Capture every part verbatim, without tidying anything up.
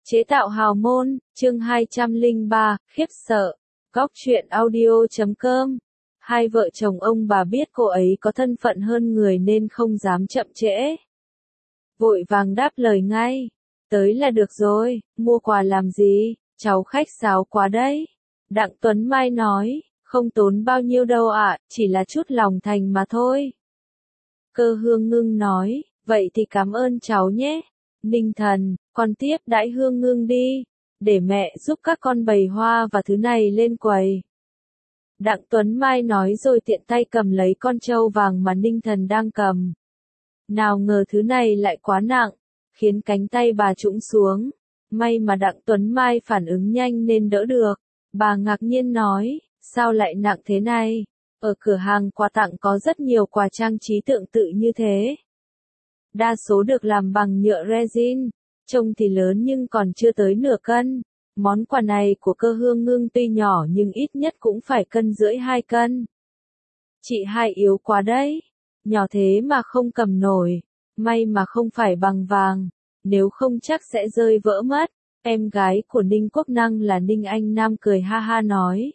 Chế tạo hào môn, chương hai trăm lẻ ba, khiếp sợ. Góc truyện audio chấm com. Hai vợ chồng ông bà biết cô ấy có thân phận hơn người nên không dám chậm trễ. Vội vàng đáp lời ngay. Tới là được rồi, mua quà làm gì, cháu khách sáo quá đấy. Đặng Tuấn Mai nói, không tốn bao nhiêu đâu ạ, chỉ là chút lòng thành mà thôi. Cơ Hương Ngưng nói, vậy thì cảm ơn cháu nhé. Ninh Thần, con tiếp đãi Hương Ngưng đi, để mẹ giúp các con bày hoa và thứ này lên quầy. Đặng Tuấn Mai nói rồi tiện tay cầm lấy con trâu vàng mà Ninh Thần đang cầm. Nào ngờ thứ này lại quá nặng, khiến cánh tay bà trũng xuống. May mà Đặng Tuấn Mai phản ứng nhanh nên đỡ được. Bà ngạc nhiên nói, sao lại nặng thế này? Ở cửa hàng quà tặng có rất nhiều quà trang trí tương tự như thế. Đa số được làm bằng nhựa resin, trông thì lớn nhưng còn chưa tới nửa cân. Món quà này của Cơ Hương Ngưng tuy nhỏ nhưng ít nhất cũng phải cân rưỡi hai cân. Chị hai yếu quá đấy, nhỏ thế mà không cầm nổi, may mà không phải bằng vàng, nếu không chắc sẽ rơi vỡ mất. Em gái của Ninh Quốc Năng là Ninh Anh Nam cười ha ha nói.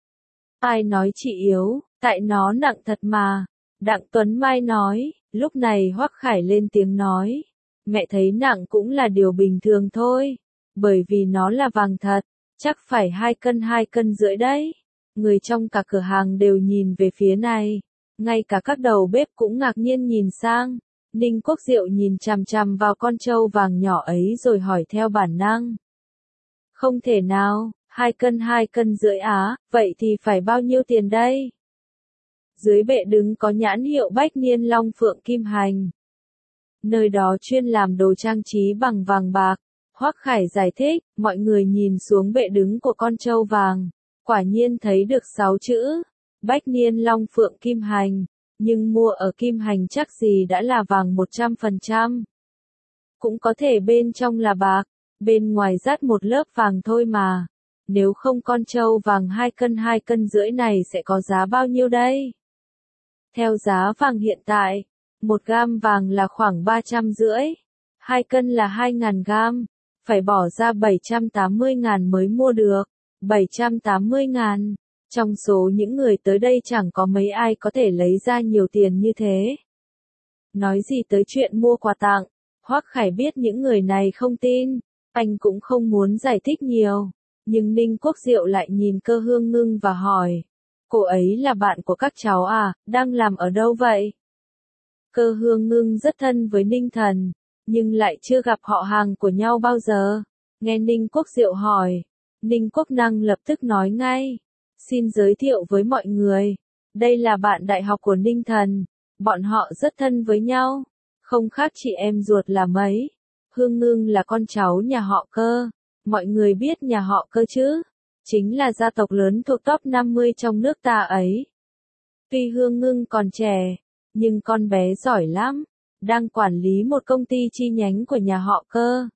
Ai nói chị yếu, tại nó nặng thật mà. Đặng Tuấn Mai nói, lúc này Hoắc Khải lên tiếng nói. Mẹ thấy nặng cũng là điều bình thường thôi, bởi vì nó là vàng thật, chắc phải hai cân hai cân rưỡi đấy. Người trong cả cửa hàng đều nhìn về phía này, ngay cả các đầu bếp cũng ngạc nhiên nhìn sang. Ninh Quốc Diệu nhìn chằm chằm vào con trâu vàng nhỏ ấy rồi hỏi theo bản năng. Không thể nào, hai cân hai cân rưỡi á, vậy thì phải bao nhiêu tiền đây? Dưới bệ đứng có nhãn hiệu Bách Niên Long Phượng Kim Hành. Nơi đó chuyên làm đồ trang trí bằng vàng bạc. Hoắc Khải giải thích, mọi người nhìn xuống bệ đứng của con trâu vàng, quả nhiên thấy được sáu chữ, Bách Niên Long Phượng Kim Hành, nhưng mua ở Kim Hành chắc gì đã là vàng một trăm phần trăm. Cũng có thể bên trong là bạc, bên ngoài dát một lớp vàng thôi mà. Nếu không con trâu vàng hai cân hai cân rưỡi này sẽ có giá bao nhiêu đây? Theo giá vàng hiện tại, một gam vàng là khoảng ba trăm rưỡi, hai cân là hai ngàn gam, phải bỏ ra bảy trăm tám mươi ngàn mới mua được, bảy trăm tám mươi ngàn. Trong số những người tới đây chẳng có mấy ai có thể lấy ra nhiều tiền như thế. Nói gì tới chuyện mua quà tặng, Hoắc Khải biết những người này không tin, anh cũng không muốn giải thích nhiều, nhưng Ninh Quốc Diệu lại nhìn Cơ Hương Ngưng và hỏi, cô ấy là bạn của các cháu à, đang làm ở đâu vậy? Cơ Hương Ngưng rất thân với Ninh Thần, nhưng lại chưa gặp họ hàng của nhau bao giờ. Nghe Ninh Quốc Diệu hỏi, Ninh Quốc Năng lập tức nói ngay, xin giới thiệu với mọi người, đây là bạn đại học của Ninh Thần, bọn họ rất thân với nhau, không khác chị em ruột là mấy. Hương Ngưng là con cháu nhà họ Cơ, mọi người biết nhà họ Cơ chứ, chính là gia tộc lớn thuộc top năm mươi trong nước ta ấy. Tuy Hương Ngưng còn trẻ, nhưng con bé giỏi lắm, đang quản lý một công ty chi nhánh của nhà họ Cơ.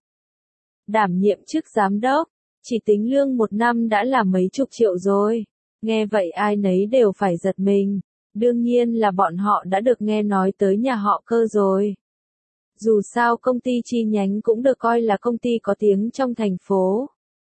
Đảm nhiệm chức giám đốc, chỉ tính lương một năm đã là mấy chục triệu rồi. Nghe vậy ai nấy đều phải giật mình, đương nhiên là bọn họ đã được nghe nói tới nhà họ Cơ rồi. Dù sao công ty chi nhánh cũng được coi là công ty có tiếng trong thành phố.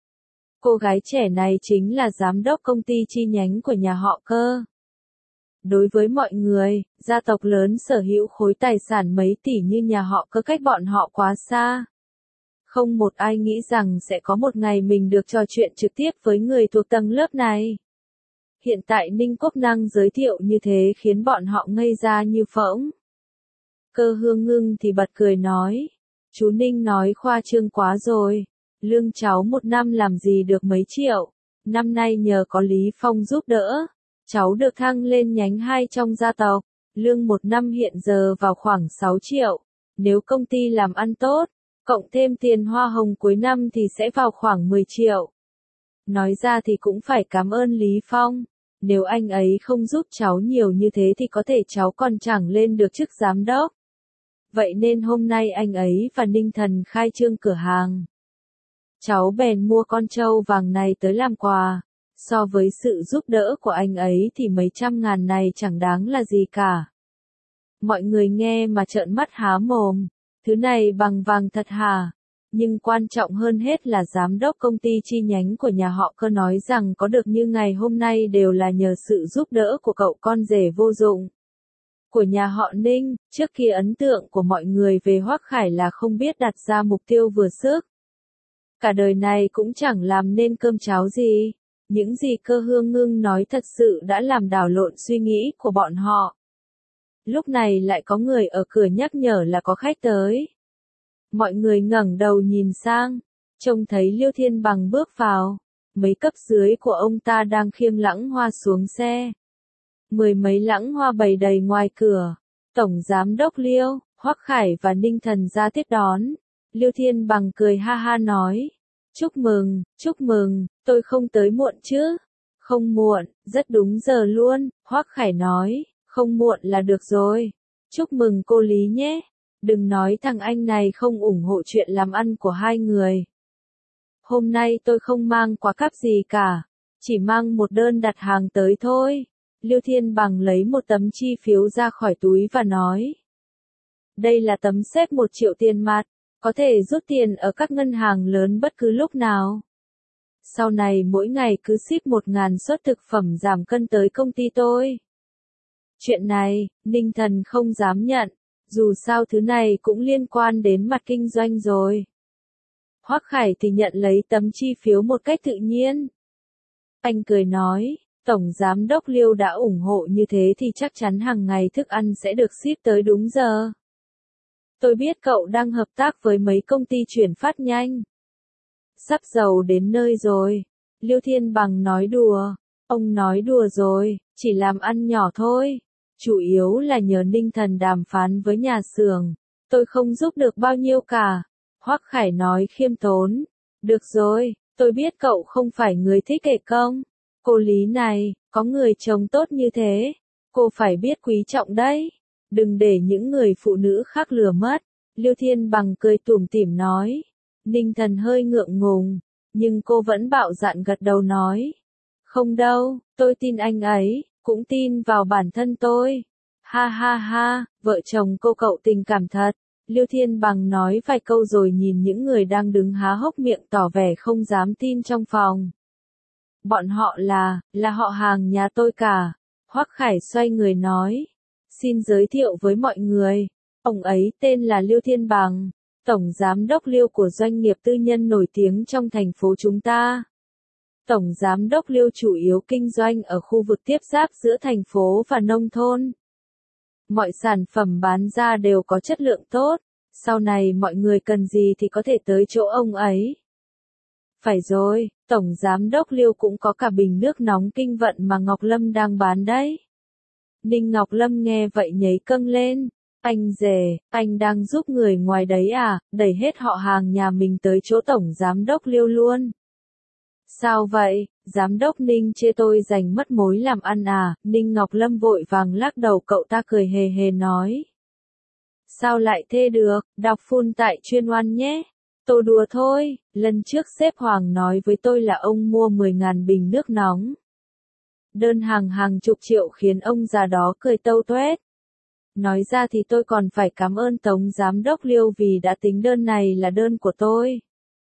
Cô gái trẻ này chính là giám đốc công ty chi nhánh của nhà họ Cơ. Đối với mọi người, gia tộc lớn sở hữu khối tài sản mấy tỷ như nhà họ Cơ cách bọn họ quá xa. Không một ai nghĩ rằng sẽ có một ngày mình được trò chuyện trực tiếp với người thuộc tầng lớp này. Hiện tại Ninh Quốc Năng giới thiệu như thế khiến bọn họ ngây ra như phỗng. Cơ Hương Ngưng thì bật cười nói, chú Ninh nói khoa trương quá rồi, lương cháu một năm làm gì được mấy triệu, năm nay nhờ có Lý Phong giúp đỡ, cháu được thăng lên nhánh hai trong gia tộc, lương một năm hiện giờ vào khoảng sáu triệu, nếu công ty làm ăn tốt, cộng thêm tiền hoa hồng cuối năm thì sẽ vào khoảng mười triệu. Nói ra thì cũng phải cảm ơn Lý Phong, nếu anh ấy không giúp cháu nhiều như thế thì có thể cháu còn chẳng lên được chức giám đốc. Vậy nên hôm nay anh ấy và Ninh Thần khai trương cửa hàng. Cháu bèn mua con trâu vàng này tới làm quà. So với sự giúp đỡ của anh ấy thì mấy trăm ngàn này chẳng đáng là gì cả. Mọi người nghe mà trợn mắt há mồm. Thứ này bằng vàng thật hả? Nhưng quan trọng hơn hết là giám đốc công ty chi nhánh của nhà họ Cơ nói rằng có được như ngày hôm nay đều là nhờ sự giúp đỡ của cậu con rể vô dụng của nhà họ Ninh. Trước kia ấn tượng của mọi người về Hoắc Khải là không biết đặt ra mục tiêu vừa sức. Cả đời này cũng chẳng làm nên cơm cháo gì. Những gì Cơ Hương Ngưng nói thật sự đã làm đảo lộn suy nghĩ của bọn họ. Lúc này lại có người ở cửa nhắc nhở là có khách tới. Mọi người ngẩng đầu nhìn sang, trông thấy Liêu Thiên Bằng bước vào. Mấy cấp dưới của ông ta đang khiêng lẵng hoa xuống xe. Mười mấy lẵng hoa bày đầy ngoài cửa. Tổng giám đốc Liêu, Hoắc Khải và Ninh Thần ra tiếp đón. Liêu Thiên Bằng cười ha ha nói. Chúc mừng, chúc mừng, tôi không tới muộn chứ? Không muộn, rất đúng giờ luôn, Hoắc Khải nói. Không muộn là được rồi. Chúc mừng cô Lý nhé. Đừng nói thằng anh này không ủng hộ chuyện làm ăn của hai người. Hôm nay tôi không mang quà cáp gì cả. Chỉ mang một đơn đặt hàng tới thôi. Liêu Thiên Bằng lấy một tấm chi phiếu ra khỏi túi và nói. Đây là tấm xếp một triệu tiền mặt. Có thể rút tiền ở các ngân hàng lớn bất cứ lúc nào. Sau này mỗi ngày cứ ship một ngàn suất thực phẩm giảm cân tới công ty tôi. Chuyện này, Ninh Thần không dám nhận. Dù sao thứ này cũng liên quan đến mặt kinh doanh rồi. Hoắc Khải thì nhận lấy tấm chi phiếu một cách tự nhiên. Anh cười nói, Tổng Giám đốc Liêu đã ủng hộ như thế thì chắc chắn hàng ngày thức ăn sẽ được ship tới đúng giờ. Tôi biết cậu đang hợp tác với mấy công ty chuyển phát nhanh. Sắp giàu đến nơi rồi. Liêu Thiên Bằng nói đùa. Ông nói đùa rồi, chỉ làm ăn nhỏ thôi. Chủ yếu là nhờ Ninh Thần đàm phán với nhà xưởng. Tôi không giúp được bao nhiêu cả. Hoắc Khải nói khiêm tốn. Được rồi, tôi biết cậu không phải người thích kể công. Cô Lý này, có người chồng tốt như thế. Cô phải biết quý trọng đấy. Đừng để những người phụ nữ khác lừa mất. Liêu Thiên Bằng cười tủm tỉm nói. Ninh Thần hơi ngượng ngùng. Nhưng cô vẫn bạo dạn gật đầu nói. Không đâu, tôi tin anh ấy. Cũng tin vào bản thân tôi. Ha ha ha, vợ chồng cô cậu tình cảm thật. Liêu Thiên Bằng nói vài câu rồi nhìn những người đang đứng há hốc miệng tỏ vẻ không dám tin trong phòng. Bọn họ là, là họ hàng nhà tôi cả. Hoắc Khải xoay người nói. Xin giới thiệu với mọi người. Ông ấy tên là Liêu Thiên Bằng, Tổng Giám đốc Liêu của doanh nghiệp tư nhân nổi tiếng trong thành phố chúng ta. Tổng Giám đốc Liêu chủ yếu kinh doanh ở khu vực tiếp giáp giữa thành phố và nông thôn. Mọi sản phẩm bán ra đều có chất lượng tốt, sau này mọi người cần gì thì có thể tới chỗ ông ấy. Phải rồi, Tổng Giám đốc Liêu cũng có cả bình nước nóng Kinh Vận mà Ngọc Lâm đang bán đấy. Ninh Ngọc Lâm nghe vậy nhấy câng lên. Anh rể, anh đang giúp người ngoài đấy à, đẩy hết họ hàng nhà mình tới chỗ Tổng Giám đốc Liêu luôn. Sao vậy, Giám đốc Ninh chê tôi giành mất mối làm ăn à, Ninh Ngọc Lâm vội vàng lắc đầu cậu ta cười hề hề nói. Sao lại thế được, đọc phun tại chuyên oan nhé. Tôi đùa thôi, lần trước sếp Hoàng nói với tôi là ông mua mười ngàn bình nước nóng. Đơn hàng hàng chục triệu khiến ông già đó cười tâu tuét. Nói ra thì tôi còn phải cảm ơn Tổng Giám đốc Liêu vì đã tính đơn này là đơn của tôi.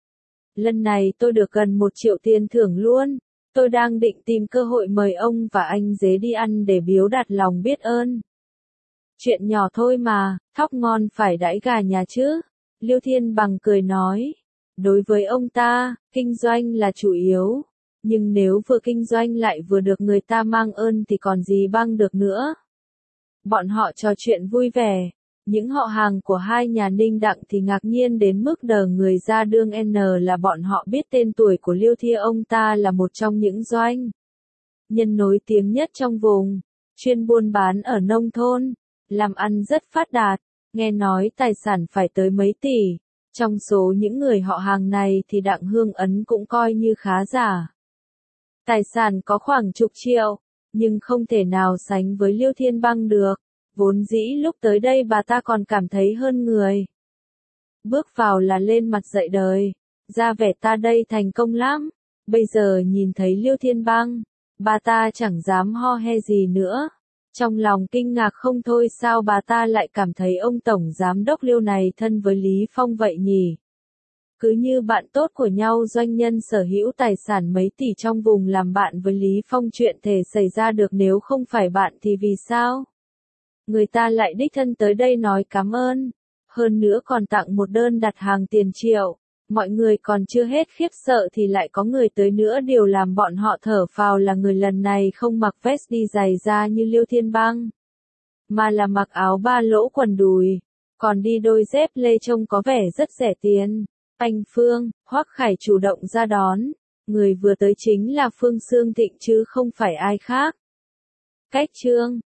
Lần này tôi được gần một triệu tiền thưởng luôn. Tôi đang định tìm cơ hội mời ông và anh dế đi ăn để biếu đạt lòng biết ơn. Chuyện nhỏ thôi mà, thóc ngon phải đãi gà nhà chứ. Liêu Thiên Bằng cười nói. Đối với ông ta, kinh doanh là chủ yếu. Nhưng nếu vừa kinh doanh lại vừa được người ta mang ơn thì còn gì bằng được nữa. Bọn họ trò chuyện vui vẻ. Những họ hàng của hai nhà Ninh Đặng thì ngạc nhiên đến mức đờ người ra đương N là bọn họ biết tên tuổi của Liêu Thia, ông ta là một trong những doanh nhân nổi tiếng nhất trong vùng, chuyên buôn bán ở nông thôn, làm ăn rất phát đạt, nghe nói tài sản phải tới mấy tỷ. Trong số những người họ hàng này thì Đặng Hương Ấn cũng coi như khá giả. Tài sản có khoảng chục triệu, nhưng không thể nào sánh với Liêu Thiên Băng được. Vốn dĩ lúc tới đây bà ta còn cảm thấy hơn người. Bước vào là lên mặt dạy đời, ra vẻ ta đây thành công lắm. Bây giờ nhìn thấy Liêu Thiên Băng, bà ta chẳng dám ho he gì nữa. Trong lòng kinh ngạc không thôi, sao bà ta lại cảm thấy ông Tổng Giám đốc Liêu này thân với Lý Phong vậy nhỉ? Cứ như bạn tốt của nhau doanh nhân sở hữu tài sản mấy tỷ trong vùng làm bạn với Lý Phong chuyện thể xảy ra được nếu không phải bạn thì vì sao? Người ta lại đích thân tới đây nói cảm ơn. Hơn nữa còn tặng một đơn đặt hàng tiền triệu. Mọi người còn chưa hết khiếp sợ thì lại có người tới nữa, điều làm bọn họ thở phào là người lần này không mặc vest đi giày da như Liêu Thiên Bang, mà là mặc áo ba lỗ quần đùi, còn đi đôi dép lê trông có vẻ rất rẻ tiền. Anh Phương, Hoắc Khải chủ động ra đón, người vừa tới chính là Phương Sương Thịnh chứ không phải ai khác. Cách chương